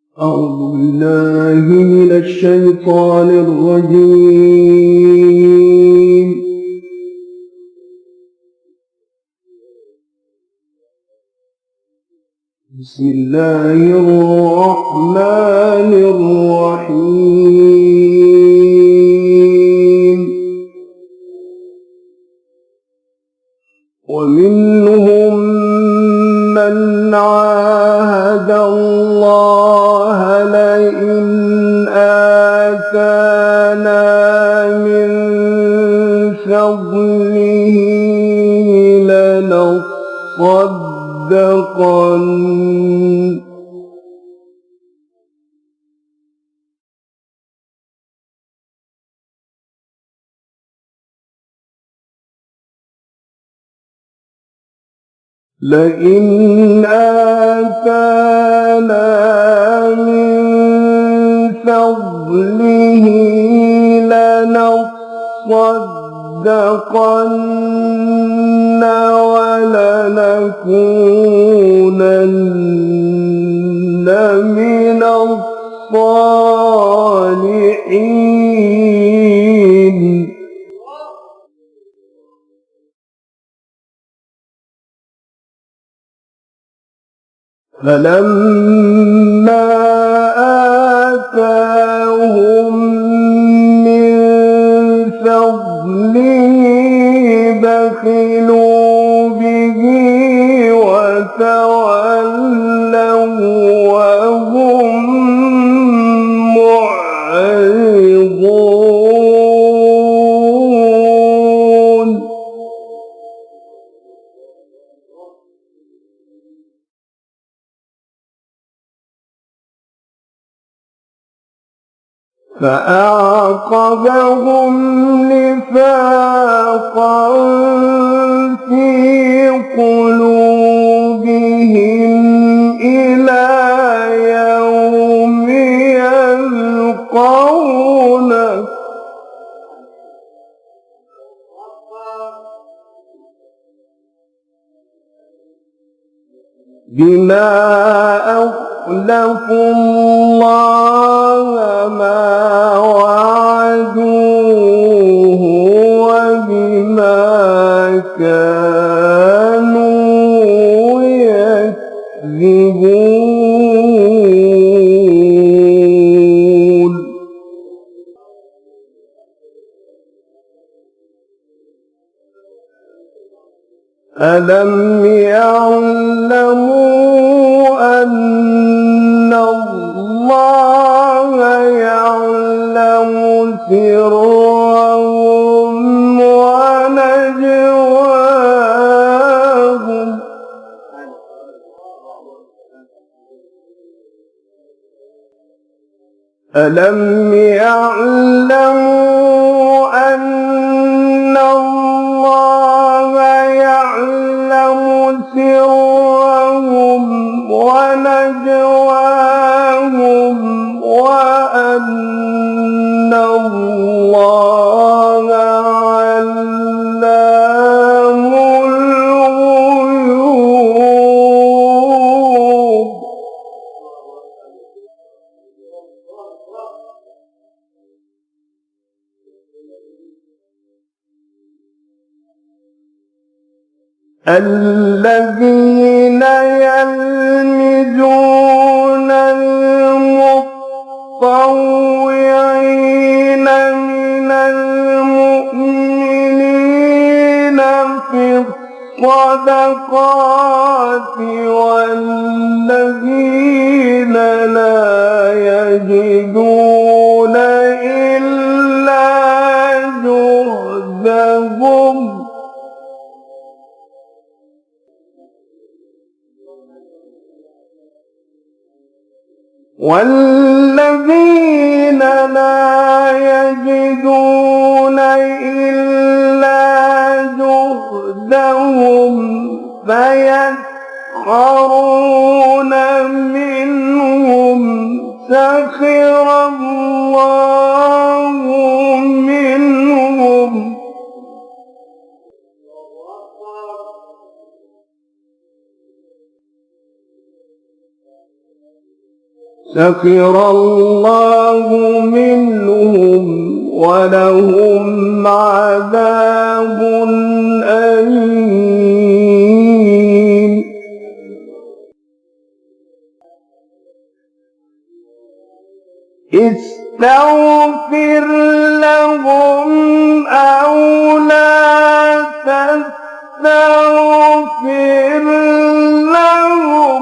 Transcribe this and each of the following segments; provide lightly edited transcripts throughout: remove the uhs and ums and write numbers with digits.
أعوذ بالله من الشيطان الرجيم. بسم الله الرحمن الرحيم. ومنهم من عاهد الله لئن آتانا من فضله لئن آتانا من فضله لنصدقن ولنكونن من الصالحين. فلما آتاهم من فضله بخلوا به وتولوا وهم معرضون. فأعقبهم نفاقا في قلوبهم إلى يوم يلقونه بما أخلفوا الله ما وعدوه وبما كانوا يكذبون. ألم يعلموا أن الله يعلم سرهم ونجواهم ألم يعلموا أن الله يعلم سرهم ونجواهم وأن الله علام الغيوب. الذين يلمزون المطوعين من المؤمنين في الصدقات والذين لا يجدون إلا جهدهم والذين لا يجدون إلا جهدهم فيسخرون منهم سخر الله منهم سخر الله منهم ولهم عذاب أليم. استغفر لهم أو لا تستغفر لهم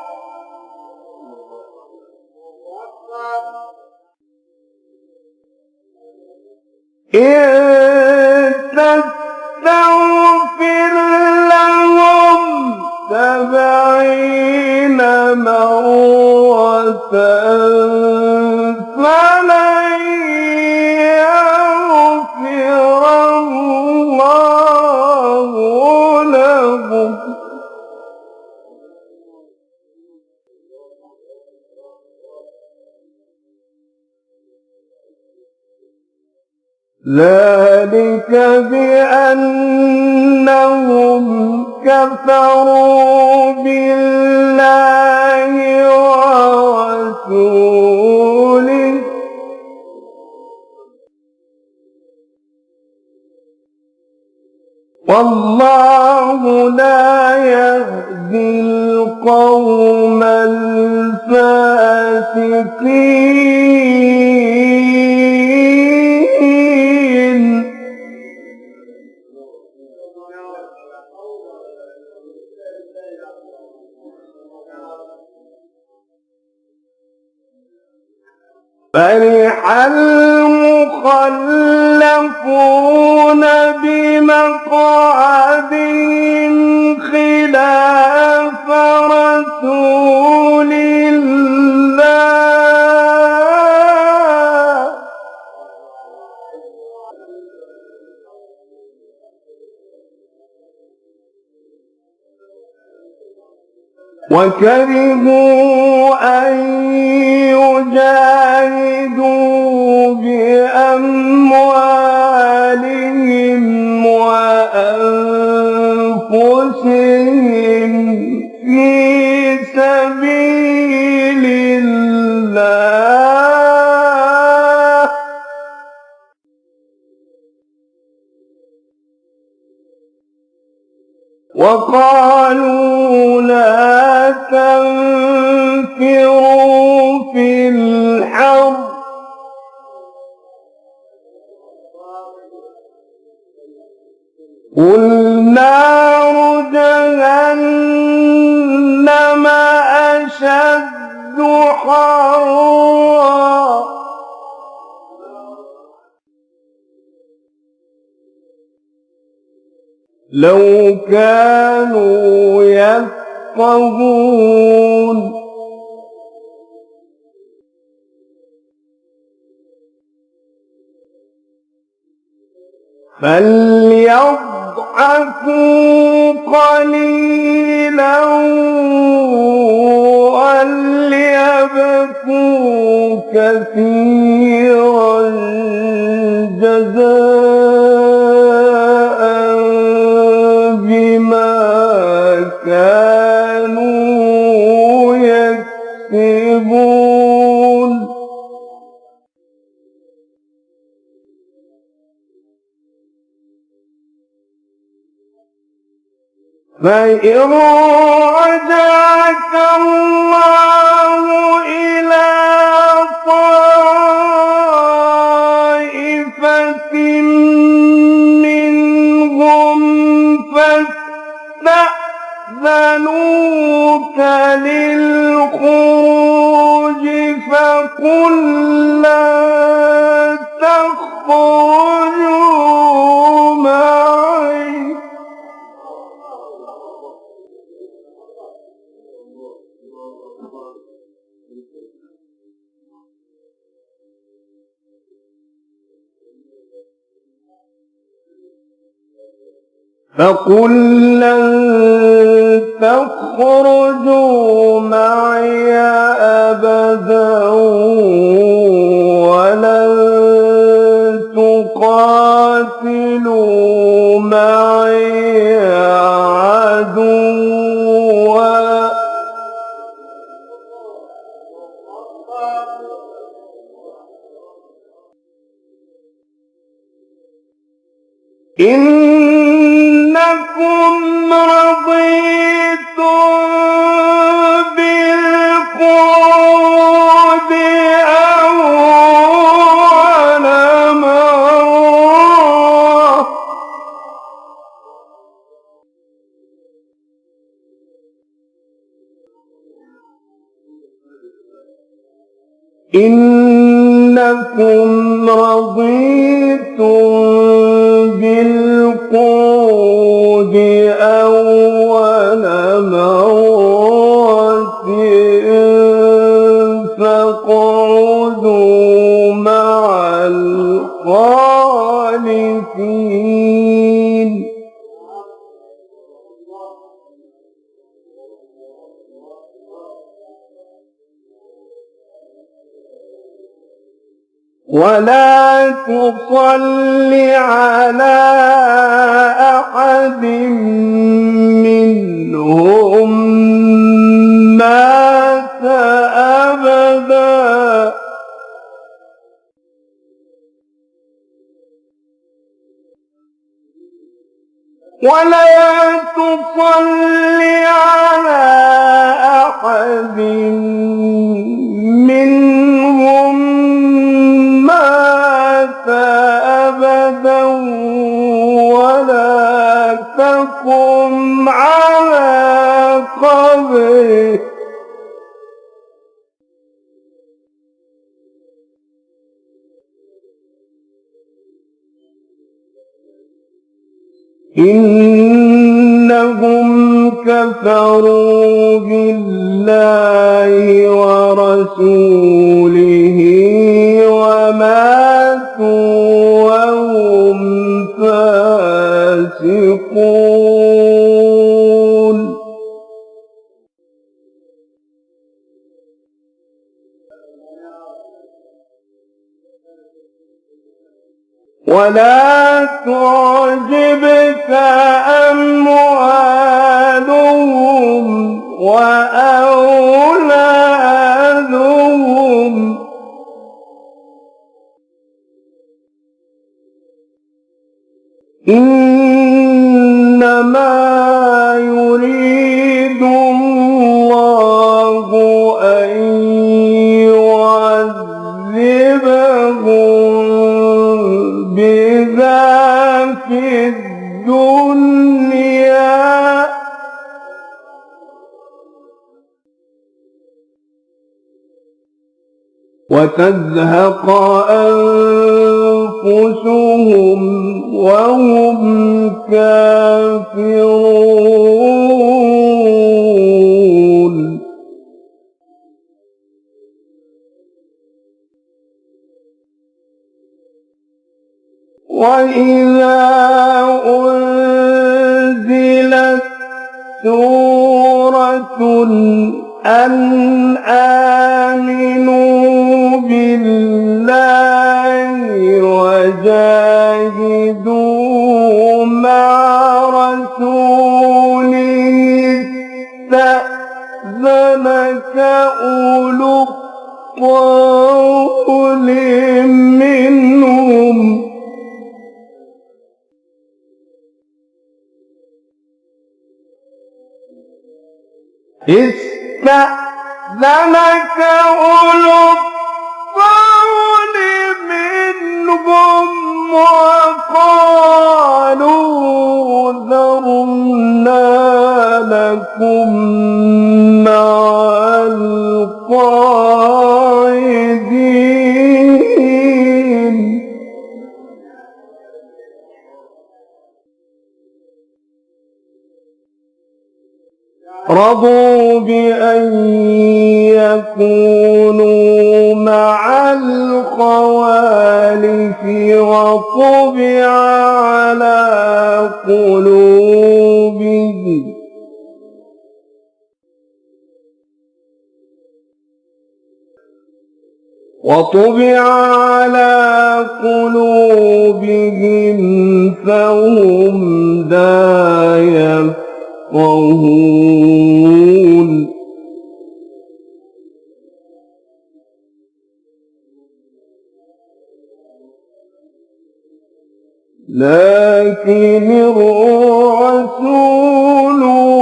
إن تستغفر لهم 70 مرة فلن يغفر الله لهم ذلك بأنهم كفروا بالله ورسوله والله لا يهدي القوم الفاسقين. فرح المخلفون بمقعدهم خلاف رسول الله وكرهوا أن يجاهدوا بأموالهم وأنفسهم في سبيل الله وقالوا لا تنفروا في الحر قل نار جهنم أشد حرا لو كانوا يفقهون فليضحكوا قليلا وليبكوا كثيرا جزاء بما كانوا يكسبون فإن رجعك الله إلى طائفة منهم فاستأذنوك للخروج فقل لا تخرجوا معي فقل لن تخرجوا معي أبدا ولن تقاتلوا معي عدوا إنكم رضيتم بالقعود أول مرة إنكم رضيتم بالقعود أول مرة فاقعدوا مع الخالفين ولا تصل على أحد منهم مات أبدا ولا تصل على أحد منهم مات أبدا ولا تقم على قبره إنهم كفروا بالله ورسوله وماتوا وهم فاسقون ولا تعجبك أموالهم وأولادهم إنما يريد الله أن يعذبهم بها في الدنيا وتزهق أنفسهم وهم كافرون وإذا أنزلت سورة أن آمنوا بالله وجاهدوا مع رسوله استأذنك أولو الطول منهم استأذنك أولو الطول منهم وقالوا ذرنا لكم مع القاعدين رضوا بأن يكونوا مع الخوالف وطبع على قلوبهم فهم لا يفقهون لكن الرسول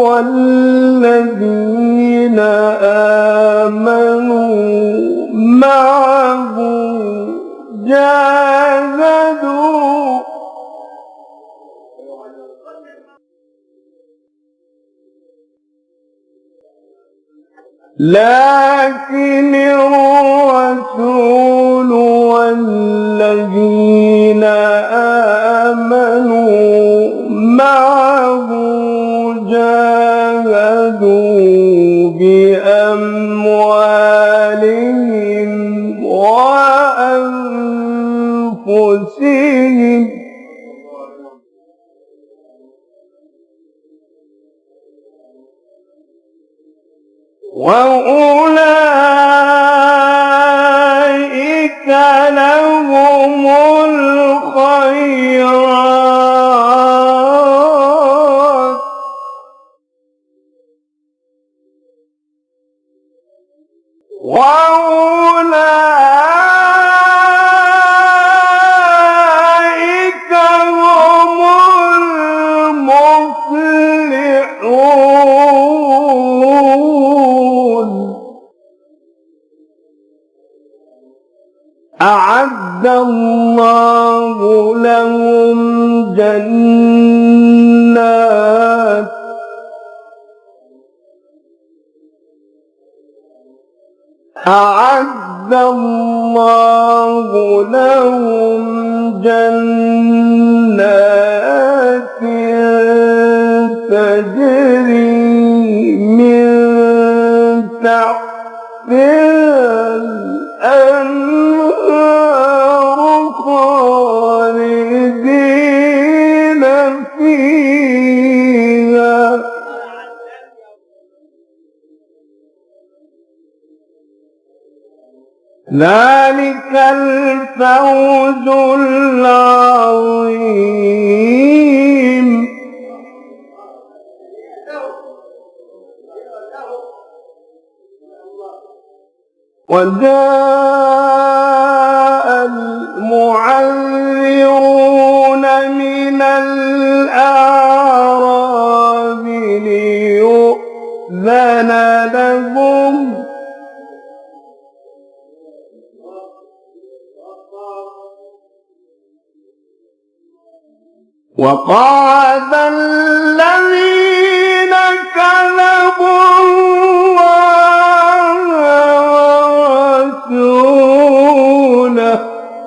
والذين آمنوا معه جاهدوا بأموالهم وأنفسهم وأولئك لهم الخيرات وأولئك هم المفلحون. أعد الله لهم جنات أعد الله لهم جنات تجري من تحتها الأنهار خالدين فيها ذلك الفوز العظيم. وجاء المعذرون من الأعراب ليؤذن لهم وقعد الذين كذبوا الله ورسوله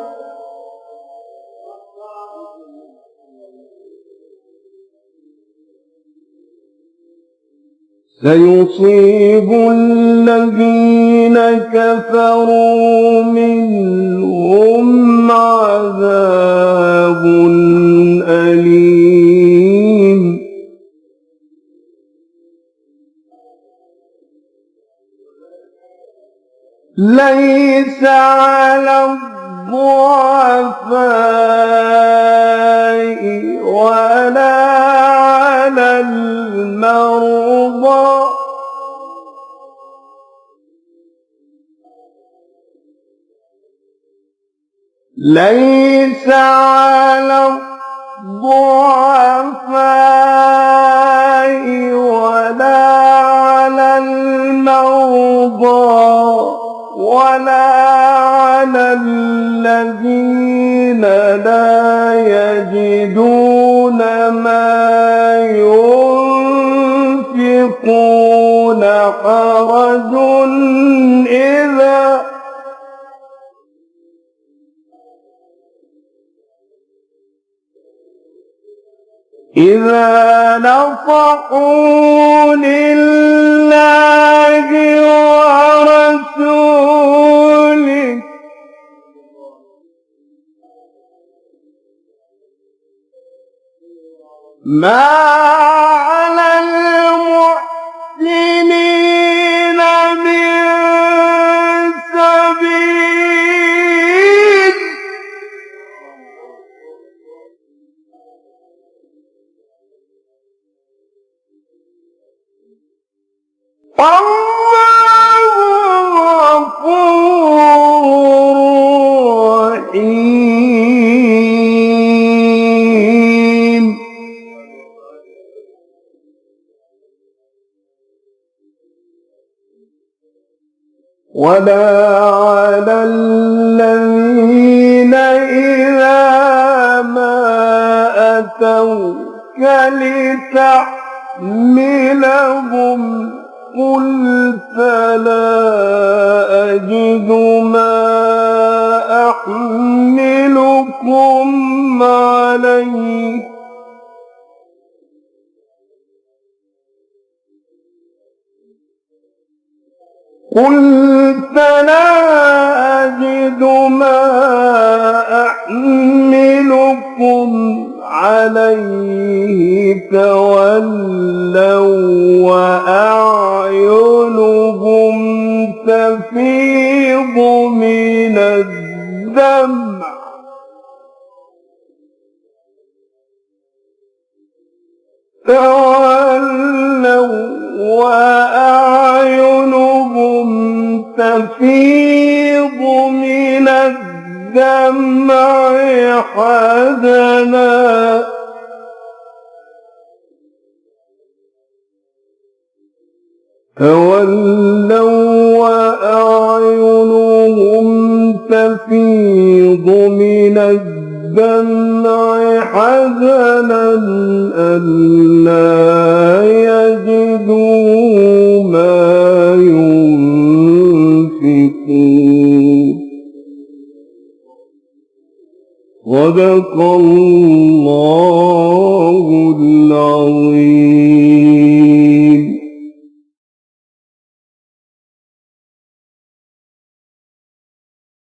سيصيب الذين كفروا منهم عذاب أليم. ليس على الضعفاء ولا على المرضى ليس على الضعفاء ولا على المرضى ولا على الذين لا يجدون ما ينفقون حرج إذا نصحوا لله ورسوله ما على المحسنين من سبيل والله غفور رحيم. ولا على الذين إذا ما أتوك لتحملهم قلت لا أجد ما أحملكم عليه قلت لا أجد ما أحملكم عليه تولوا وأعينهم تفيض من الدمع وأعينهم تفيض من الدمع حزنا تولوا وأعينهم تفيض من الدمع حزنا ألا يجدوا ما ينفقون صدق الله العظيم.